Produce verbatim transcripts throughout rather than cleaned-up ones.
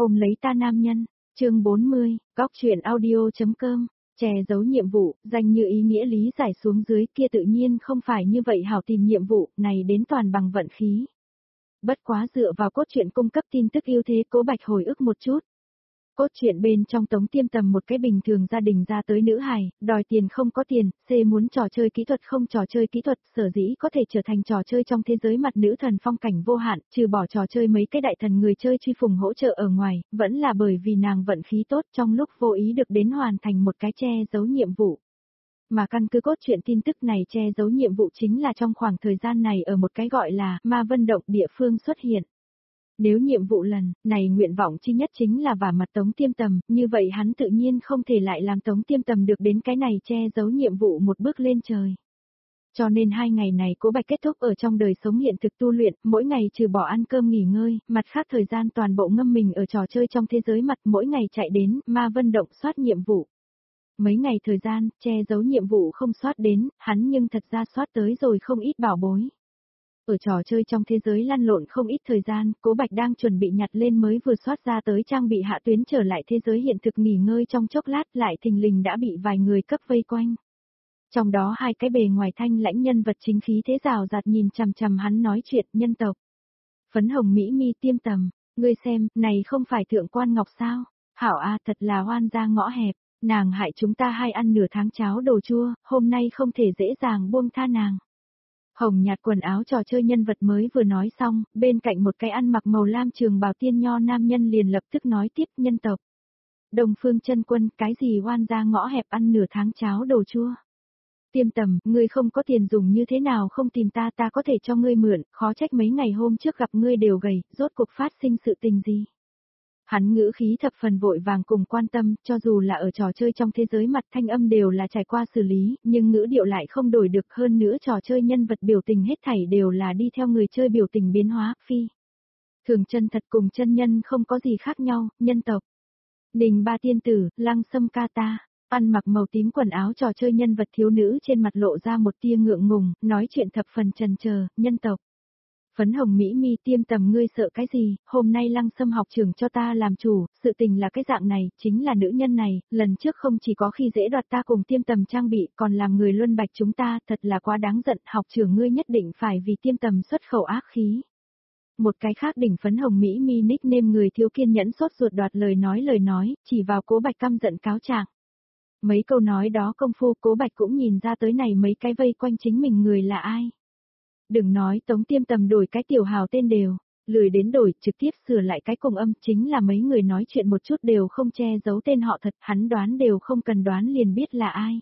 Ôm lấy ta nam nhân, chương bốn mươi, góc truyện audio.com, che giấu nhiệm vụ, danh như ý nghĩa lý giải xuống dưới kia tự nhiên không phải như vậy hảo tìm nhiệm vụ, này đến toàn bằng vận khí. Bất quá dựa vào cốt truyện cung cấp tin tức ưu thế Cố Bạch hồi ức một chút. Cốt truyện bên trong Tống Tiêm Tầm một cái bình thường gia đình ra tới nữ hài, đòi tiền không có tiền, C muốn trò chơi kỹ thuật không trò chơi kỹ thuật, sở dĩ có thể trở thành trò chơi trong thế giới mặt nữ thần phong cảnh vô hạn, trừ bỏ trò chơi mấy cái đại thần người chơi truy phùng hỗ trợ ở ngoài, vẫn là bởi vì nàng vận khí tốt trong lúc vô ý được đến hoàn thành một cái che giấu nhiệm vụ. Mà căn cứ cốt truyện tin tức này che giấu nhiệm vụ chính là trong khoảng thời gian này ở một cái gọi là Ma Vân Động địa phương xuất hiện. Nếu nhiệm vụ lần này nguyện vọng chi nhất chính là vả mặt Tống Tiêm Tầm, như vậy hắn tự nhiên không thể lại làm Tống Tiêm Tầm được đến cái này che giấu nhiệm vụ một bước lên trời. Cho nên hai ngày này Cố Bạch kết thúc ở trong đời sống hiện thực tu luyện, mỗi ngày trừ bỏ ăn cơm nghỉ ngơi, mặt khác thời gian toàn bộ ngâm mình ở trò chơi trong thế giới mặt, mỗi ngày chạy đến Ma Vân Động soát nhiệm vụ. Mấy ngày thời gian, che giấu nhiệm vụ không soát đến, hắn nhưng thật ra soát tới rồi không ít bảo bối. Ở trò chơi trong thế giới lăn lộn không ít thời gian, Cố Bạch đang chuẩn bị nhặt lên mới vừa soát ra tới trang bị hạ tuyến trở lại thế giới hiện thực nghỉ ngơi trong chốc lát lại thình lình đã bị vài người cấp vây quanh. Trong đó hai cái bề ngoài thanh lãnh nhân vật chính khí thế rào rạt nhìn chằm chằm hắn nói chuyện nhân tộc. Phấn hồng Mỹ Mi Tiêm Tầm, ngươi xem, này không phải thượng quan ngọc sao? Hảo a thật là hoan gia ngõ hẹp, nàng hại chúng ta hai ăn nửa tháng cháo đồ chua, hôm nay không thể dễ dàng buông tha nàng. Hồng nhạt quần áo trò chơi nhân vật mới vừa nói xong, bên cạnh một cái ăn mặc màu lam trường bào tiên nho nam nhân liền lập tức nói tiếp nhân tộc. Đông Phương Chân Quân, cái gì oan gia ngõ hẹp ăn nửa tháng cháo đồ chua. Tiêm Tầm, ngươi không có tiền dùng như thế nào không tìm ta ta có thể cho ngươi mượn, khó trách mấy ngày hôm trước gặp ngươi đều gầy, rốt cuộc phát sinh sự tình gì. Hắn ngữ khí thập phần vội vàng cùng quan tâm, cho dù là ở trò chơi trong thế giới mặt thanh âm đều là trải qua xử lý, nhưng ngữ điệu lại không đổi được hơn nữa trò chơi nhân vật biểu tình hết thảy đều là đi theo người chơi biểu tình biến hóa, phi. Thường chân thật cùng chân nhân không có gì khác nhau, nhân tộc. Ninh Ba Tiên Tử, Lăng Sâm Ca Ta, ăn mặc màu tím quần áo trò chơi nhân vật thiếu nữ trên mặt lộ ra một tia ngượng ngùng, nói chuyện thập phần trần chờ, nhân tộc. Phấn hồng Mỹ Mi Tiêm Tầm ngươi sợ cái gì, hôm nay Lăng Sâm học trưởng cho ta làm chủ, sự tình là cái dạng này, chính là nữ nhân này, lần trước không chỉ có khi dễ đoạt ta cùng Tiêm Tầm trang bị, còn làm người luân bạch chúng ta, thật là quá đáng giận, học trưởng ngươi nhất định phải vì Tiêm Tầm xuất khẩu ác khí. Một cái khác đỉnh phấn hồng Mỹ Mi nickname người thiếu kiên nhẫn sốt ruột đoạt lời nói lời nói, chỉ vào Cố Bạch căm giận cáo trạng. Mấy câu nói đó công phu Cố Bạch cũng nhìn ra tới này mấy cái vây quanh chính mình người là ai. Đừng nói Tống Tiêm Tầm đổi cái tiểu hào tên đều, lười đến đổi trực tiếp sửa lại cái cùng âm chính là mấy người nói chuyện một chút đều không che giấu tên họ thật, hắn đoán đều không cần đoán liền biết là ai.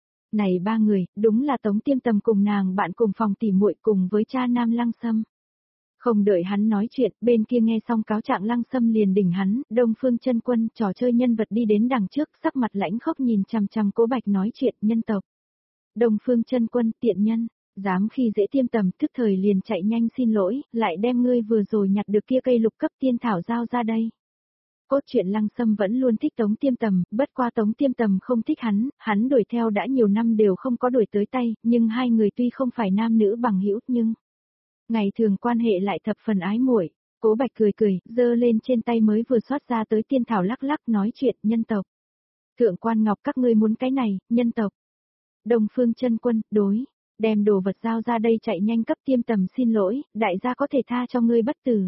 Này ba người, đúng là Tống Tiêm Tầm cùng nàng bạn cùng phòng tỉ muội cùng với cha nam Lăng Sâm. Không đợi hắn nói chuyện, bên kia nghe xong cáo trạng Lăng Sâm liền đỉnh hắn, Đông Phương Chân Quân, trò chơi nhân vật đi đến đằng trước, sắc mặt lãnh khốc nhìn chằm chằm Cố Bạch nói chuyện nhân tộc. Đông Phương Chân Quân, tiện nhân. Dám khi dễ Tiêm Tầm, tức thời liền chạy nhanh xin lỗi, lại đem ngươi vừa rồi nhặt được kia cây lục cấp tiên thảo giao ra đây. Cốt truyện Lăng Sâm vẫn luôn thích Tống Tiêm Tầm, bất qua Tống Tiêm Tầm không thích hắn, hắn đuổi theo đã nhiều năm đều không có đuổi tới tay, nhưng hai người tuy không phải nam nữ bằng hữu nhưng ngày thường quan hệ lại thập phần ái muội. Cố Bạch cười cười, giơ lên trên tay mới vừa xoát ra tới tiên thảo lắc lắc nói chuyện nhân tộc. Thượng quan Ngọc các ngươi muốn cái này, nhân tộc. Đông Phương Chân Quân, đối. Đem đồ vật giao ra đây chạy nhanh cấp Tiêm Tầm xin lỗi, đại gia có thể tha cho ngươi bất tử.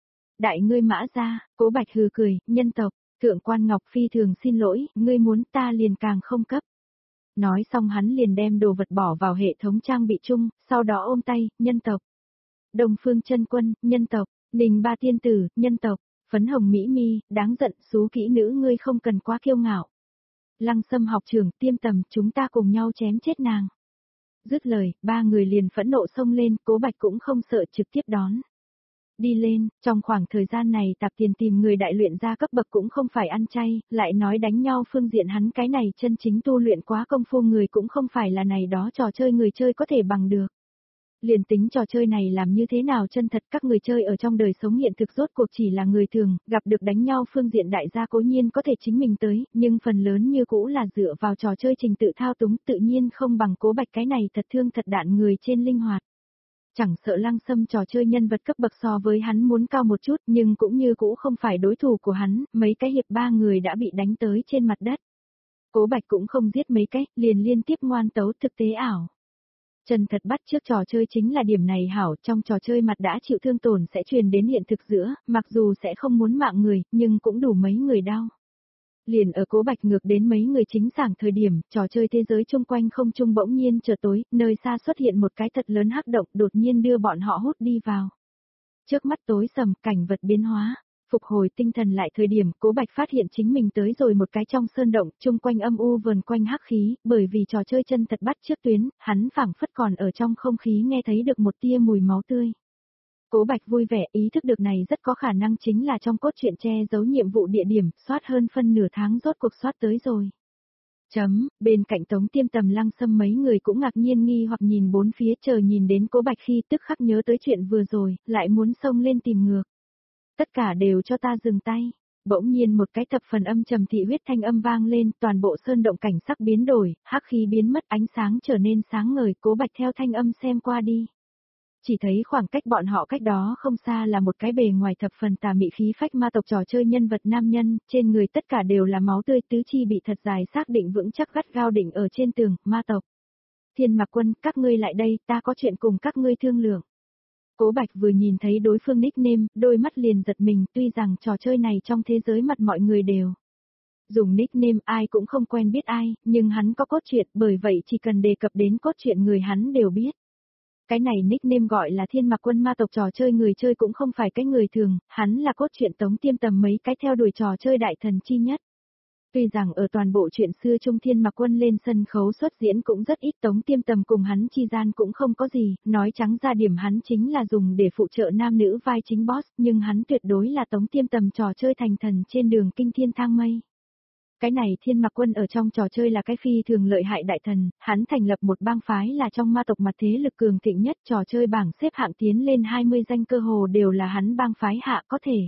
Đại ngươi Mã gia, Cố Bạch hừ cười, nhân tộc, thượng quan Ngọc phi thường xin lỗi, ngươi muốn ta liền càng không cấp. Nói xong hắn liền đem đồ vật bỏ vào hệ thống trang bị chung, sau đó ôm tay, nhân tộc. Đông Phương Chân Quân, nhân tộc, Ninh Ba Tiên Tử, nhân tộc, phấn hồng Mỹ Mi, đáng giận, xú kỹ nữ ngươi không cần quá kiêu ngạo. Lăng Sâm học trưởng, Tiêm Tầm, chúng ta cùng nhau chém chết nàng. Dứt lời, ba người liền phẫn nộ xông lên, Cố Bạch cũng không sợ trực tiếp đón. Đi lên, trong khoảng thời gian này tạp tiền tìm người đại luyện ra cấp bậc cũng không phải ăn chay, lại nói đánh nhau phương diện hắn cái này chân chính tu luyện quá công phu người cũng không phải là này đó trò chơi người chơi có thể bằng được. Liền tính trò chơi này làm như thế nào chân thật các người chơi ở trong đời sống hiện thực rốt cuộc chỉ là người thường, gặp được đánh nhau phương diện đại gia cố nhiên có thể chính mình tới, nhưng phần lớn như cũ là dựa vào trò chơi trình tự thao túng tự nhiên không bằng Cố Bạch cái này thật thương thật đạn người trên linh hoạt. Chẳng sợ Lăng Sâm trò chơi nhân vật cấp bậc so với hắn muốn cao một chút nhưng cũng như cũ không phải đối thủ của hắn, mấy cái hiệp ba người đã bị đánh tới trên mặt đất. Cố Bạch cũng không giết mấy cái, liền liên tiếp ngoan tấu thực tế ảo. Chân thật bắt trước trò chơi chính là điểm này hảo, trong trò chơi mặt đã chịu thương tổn sẽ truyền đến hiện thực giữa, mặc dù sẽ không muốn mạng người, nhưng cũng đủ mấy người đau. Liền ở Cố Bạch ngược đến mấy người chính sảng thời điểm, trò chơi thế giới chung quanh không trung bỗng nhiên trở tối, nơi xa xuất hiện một cái thật lớn hắc động đột nhiên đưa bọn họ hút đi vào. Trước mắt tối sầm, cảnh vật biến hóa. Phục hồi tinh thần lại thời điểm, Cố Bạch phát hiện chính mình tới rồi một cái trong sơn động, chung quanh âm u vờn quanh hắc khí, bởi vì trò chơi chân thật bắt trước tuyến, hắn phảng phất còn ở trong không khí nghe thấy được một tia mùi máu tươi. Cố Bạch vui vẻ, ý thức được này rất có khả năng chính là trong cốt truyện che giấu nhiệm vụ địa điểm, soát hơn phân nửa tháng rốt cuộc soát tới rồi. Chấm, bên cạnh Tống Tiêm Tầm Lăng Sâm mấy người cũng ngạc nhiên nghi hoặc nhìn bốn phía chờ nhìn đến Cố Bạch khi tức khắc nhớ tới chuyện vừa rồi, lại muốn xông lên tìm ngược. Tất cả đều cho ta dừng tay. Bỗng nhiên một cái thập phần âm trầm thị huyết thanh âm vang lên, toàn bộ sơn động cảnh sắc biến đổi, hắc khí biến mất, ánh sáng trở nên sáng ngời, Cố Bạch theo thanh âm xem qua đi. Chỉ thấy khoảng cách bọn họ cách đó không xa là một cái bề ngoài thập phần tà mị khí phách ma tộc trò chơi nhân vật nam nhân, trên người tất cả đều là máu tươi, tứ chi bị thật dài xác định vững chắc gắt gao định ở trên tường, ma tộc. Thiên Mạc Quân, các ngươi lại đây, ta có chuyện cùng các ngươi thương lượng. Cố Bạch vừa nhìn thấy đối phương nickname, đôi mắt liền giật mình, tuy rằng trò chơi này trong thế giới mặt mọi người đều dùng nickname ai cũng không quen biết ai, nhưng hắn có cốt truyện, bởi vậy chỉ cần đề cập đến cốt truyện người hắn đều biết. Cái này nickname gọi là Thiên Mạc Quân ma tộc trò chơi người chơi cũng không phải cái người thường, hắn là cốt truyện Tống Tiêm Tầm mấy cái theo đuổi trò chơi đại thần chi nhất. Tuy rằng ở toàn bộ chuyện xưa Trung Thiên Mạc Quân lên sân khấu xuất diễn cũng rất ít, Tống Tiêm Tầm cùng hắn chi gian cũng không có gì, nói trắng ra điểm hắn chính là dùng để phụ trợ nam nữ vai chính boss, nhưng hắn tuyệt đối là Tống Tiêm Tầm trò chơi thành thần trên đường kinh thiên thang mây. Cái này Thiên Mạc Quân ở trong trò chơi là cái phi thường lợi hại đại thần, hắn thành lập một bang phái là trong ma tộc mặt thế lực cường thịnh nhất, trò chơi bảng xếp hạng tiến lên hai mươi danh cơ hồ đều là hắn bang phái hạ có thể.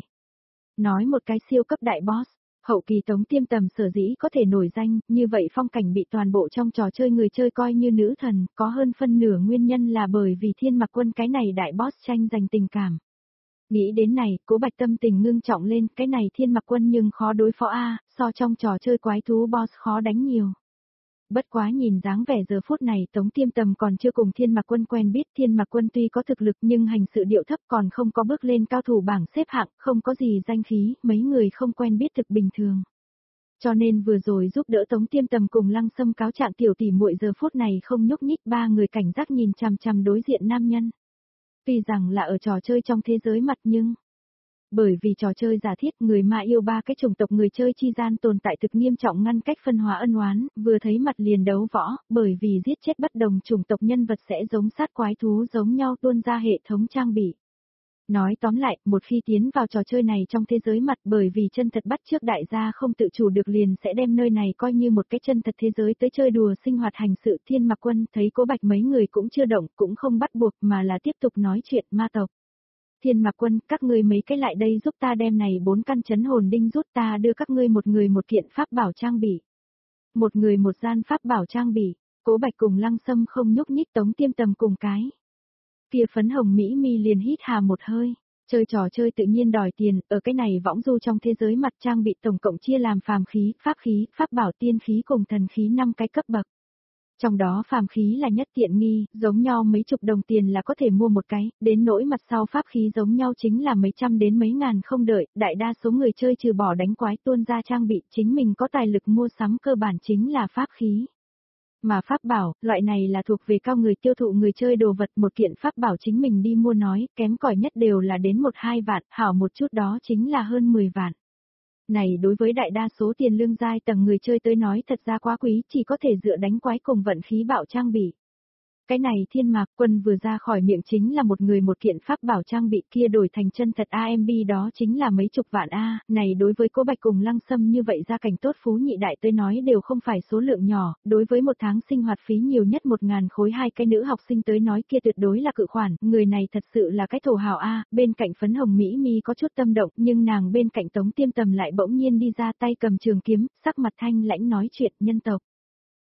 Nói một cái siêu cấp đại boss. Hậu kỳ Tống Tiêm Tầm sở dĩ có thể nổi danh, như vậy phong cảnh bị toàn bộ trong trò chơi người chơi coi như nữ thần, có hơn phân nửa nguyên nhân là bởi vì Thiên Mạc Quân cái này đại boss tranh giành tình cảm. Nghĩ đến này, Cố Bạch tâm tình ngưng trọng lên, cái này Thiên Mạc Quân nhưng khó đối phó a, so trong trò chơi quái thú boss khó đánh nhiều. Bất quá nhìn dáng vẻ giờ phút này Tống Tiêm Tầm còn chưa cùng Thiên Mạc Quân quen biết, Thiên Mạc Quân tuy có thực lực nhưng hành sự điệu thấp còn không có bước lên cao thủ bảng xếp hạng, không có gì danh khí, mấy người không quen biết thực bình thường. Cho nên vừa rồi giúp đỡ Tống Tiêm Tầm cùng Lăng Sâm cáo trạng tiểu tỷ muội giờ phút này không nhúc nhích, ba người cảnh giác nhìn chằm chằm đối diện nam nhân. Tuy rằng là ở trò chơi trong thế giới mặt nhưng bởi vì trò chơi giả thiết người mà yêu ba cái chủng tộc người chơi chi gian tồn tại thực nghiêm trọng ngăn cách phân hóa ân oán, vừa thấy mặt liền đấu võ, bởi vì giết chết bất đồng chủng tộc nhân vật sẽ giống sát quái thú giống nhau tuôn ra hệ thống trang bị. Nói tóm lại, một khi tiến vào trò chơi này trong thế giới mặt bởi vì chân thật bắt trước đại gia không tự chủ được liền sẽ đem nơi này coi như một cái chân thật thế giới tới chơi đùa sinh hoạt hành sự. Thiên Mạc Quân thấy Cố Bạch mấy người cũng chưa động, cũng không bắt buộc mà là tiếp tục nói chuyện ma tộc. Thiên Mạc Quân, các ngươi mấy cái lại đây giúp ta đem này bốn căn chấn hồn đinh rút, ta đưa các ngươi một người một kiện pháp bảo trang bị. Một người một gian pháp bảo trang bị, Cố Bạch cùng Lăng Sâm không nhúc nhích, Tống Tiêm Tầm cùng cái kia phấn hồng mỹ mi liền hít hà một hơi. Chơi trò chơi tự nhiên đòi tiền, ở cái này võng du trong thế giới mặt trang bị tổng cộng chia làm phàm khí, pháp khí, pháp bảo, tiên khí cùng thần khí năm cái cấp bậc. Trong đó phàm khí là nhất tiện nghi, giống nhau mấy chục đồng tiền là có thể mua một cái, đến nỗi mặt sau pháp khí giống nhau chính là mấy trăm đến mấy ngàn không đợi, đại đa số người chơi trừ bỏ đánh quái tuôn ra trang bị chính mình có tài lực mua sắm cơ bản chính là pháp khí. Mà pháp bảo, loại này là thuộc về cao người tiêu thụ người chơi đồ vật, một kiện pháp bảo chính mình đi mua nói, kém cỏi nhất đều là đến một hai vạn, hảo một chút đó chính là hơn mười vạn. Này đối với đại đa số tiền lương giai tầng người chơi tới nói thật ra quá quý, chỉ có thể dựa đánh quái cùng vận khí bạo trang bị. Cái này Thiên Mạc Quân vừa ra khỏi miệng chính là một người một kiện pháp bảo trang bị, kia đổi thành chân thật a em bê đó chính là mấy chục vạn a, này đối với Cố Bạch cùng Lăng Sâm như vậy gia cảnh tốt phú nhị đại tới nói đều không phải số lượng nhỏ, đối với một tháng sinh hoạt phí nhiều nhất một ngàn khối hai cái nữ học sinh tới nói kia tuyệt đối là cự khoản, người này thật sự là cái thổ hào a. Bên cạnh phấn hồng mỹ mi có chút tâm động, nhưng nàng bên cạnh Tống Tiêm Tầm lại bỗng nhiên đi ra tay cầm trường kiếm, sắc mặt thanh lãnh nói chuyện nhân tộc.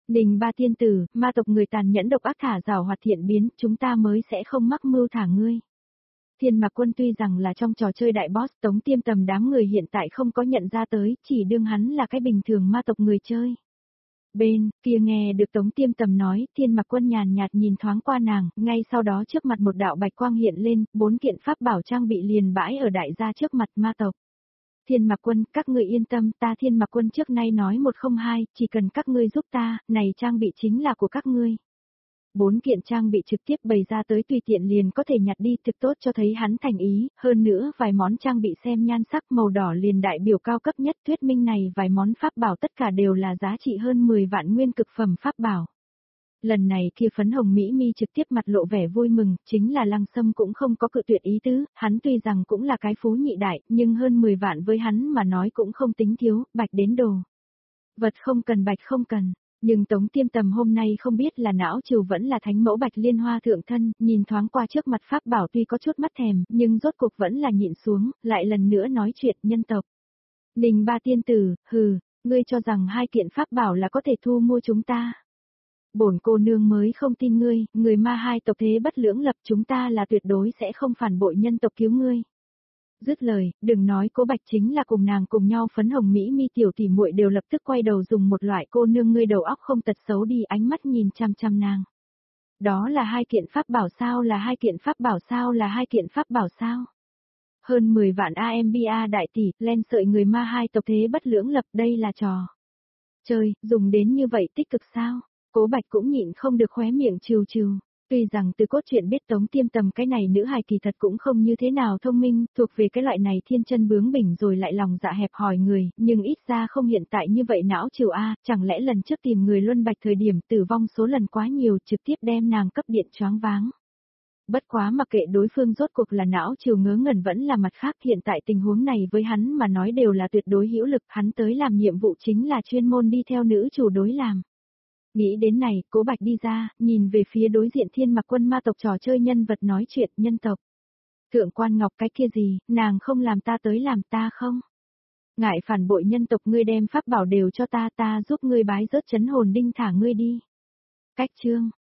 Đình ba tiên tử, ma tộc người tàn nhẫn độc ác thả rào hoạt thiện biến, chúng ta mới sẽ không mắc mưu thả ngươi. Thiên Mạc Quân tuy rằng là trong trò chơi đại boss, Tống Tiêm Tầm đám người hiện tại không có nhận ra tới, chỉ đương hắn là cái bình thường ma tộc người chơi. Bên kia nghe được Tống Tiêm Tầm nói, Thiên Mạc Quân nhàn nhạt nhìn thoáng qua nàng, ngay sau đó trước mặt một đạo bạch quang hiện lên, bốn kiện pháp bảo trang bị liền bãi ở đại gia trước mặt ma tộc. Thiên Mạc Quân, các ngươi yên tâm, ta Thiên Mạc Quân trước nay nói một không hai, chỉ cần các ngươi giúp ta, này trang bị chính là của các ngươi. Bốn kiện trang bị trực tiếp bày ra tới tùy tiện liền có thể nhặt đi, thực tốt cho thấy hắn thành ý, hơn nữa vài món trang bị xem nhan sắc màu đỏ liền đại biểu cao cấp nhất, thuyết minh này vài món pháp bảo tất cả đều là giá trị hơn mười vạn nguyên cực phẩm pháp bảo. Lần này kia phấn hồng Mỹ Mi trực tiếp mặt lộ vẻ vui mừng, chính là Lăng Sâm cũng không có cự tuyệt ý tứ, hắn tuy rằng cũng là cái phú nhị đại, nhưng hơn mười vạn với hắn mà nói cũng không tính thiếu, bạch đến đồ. Vật không cần bạch không cần. Nhưng Tống Tiêm Tầm hôm nay không biết là não trừ vẫn là thánh mẫu bạch liên hoa thượng thân, nhìn thoáng qua trước mặt pháp bảo tuy có chút mắt thèm, nhưng rốt cuộc vẫn là nhịn xuống, lại lần nữa nói chuyện nhân tộc. Đình ba tiên tử, hừ, ngươi cho rằng hai kiện pháp bảo là có thể thu mua chúng ta. Bổn cô nương mới không tin ngươi, người ma hai tộc thế bất lưỡng lập, chúng ta là tuyệt đối sẽ không phản bội nhân tộc cứu ngươi. Dứt lời, đừng nói Cố Bạch chính là cùng nàng cùng nhau phấn hồng Mỹ Mi tiểu tỷ muội đều lập tức quay đầu dùng một loại cô nương ngươi đầu óc không tật xấu đi ánh mắt nhìn chăm chăm nàng. Đó là hai kiện pháp bảo sao là hai kiện pháp bảo sao là hai kiện pháp bảo sao. Hơn mười vạn a em bê a đại tỷ, len sợi người ma hai tộc thế bất lưỡng lập, đây là trò. Trời, dùng đến như vậy tích cực sao? Cố Bạch cũng nhịn không được khóe miệng trừ trừ. Tuy rằng từ cốt truyện biết Tống Tiêm Tầm cái này nữ hài kỳ thật cũng không như thế nào thông minh, thuộc về cái loại này thiên chân bướng bỉnh rồi lại lòng dạ hẹp hòi người, nhưng ít ra không hiện tại như vậy não trừ a, chẳng lẽ lần trước tìm người luân bạch thời điểm tử vong số lần quá nhiều trực tiếp đem nàng cấp điện choáng váng. Bất quá mặc kệ đối phương rốt cuộc là não trừ ngớ ngẩn vẫn là mặt khác, hiện tại tình huống này với hắn mà nói đều là tuyệt đối hữu lực, hắn tới làm nhiệm vụ chính là chuyên môn đi theo nữ chủ đối làm. Nghĩ đến này, Cố Bạch đi ra, nhìn về phía đối diện Thiên Mạc Quân ma tộc trò chơi nhân vật nói chuyện nhân tộc. Thượng quan Ngọc cái kia gì, nàng không làm ta tới làm ta không? Ngại phản bội nhân tộc ngươi đem pháp bảo đều cho ta ta giúp ngươi bái rớt chấn hồn đinh thả ngươi đi. Cách chương.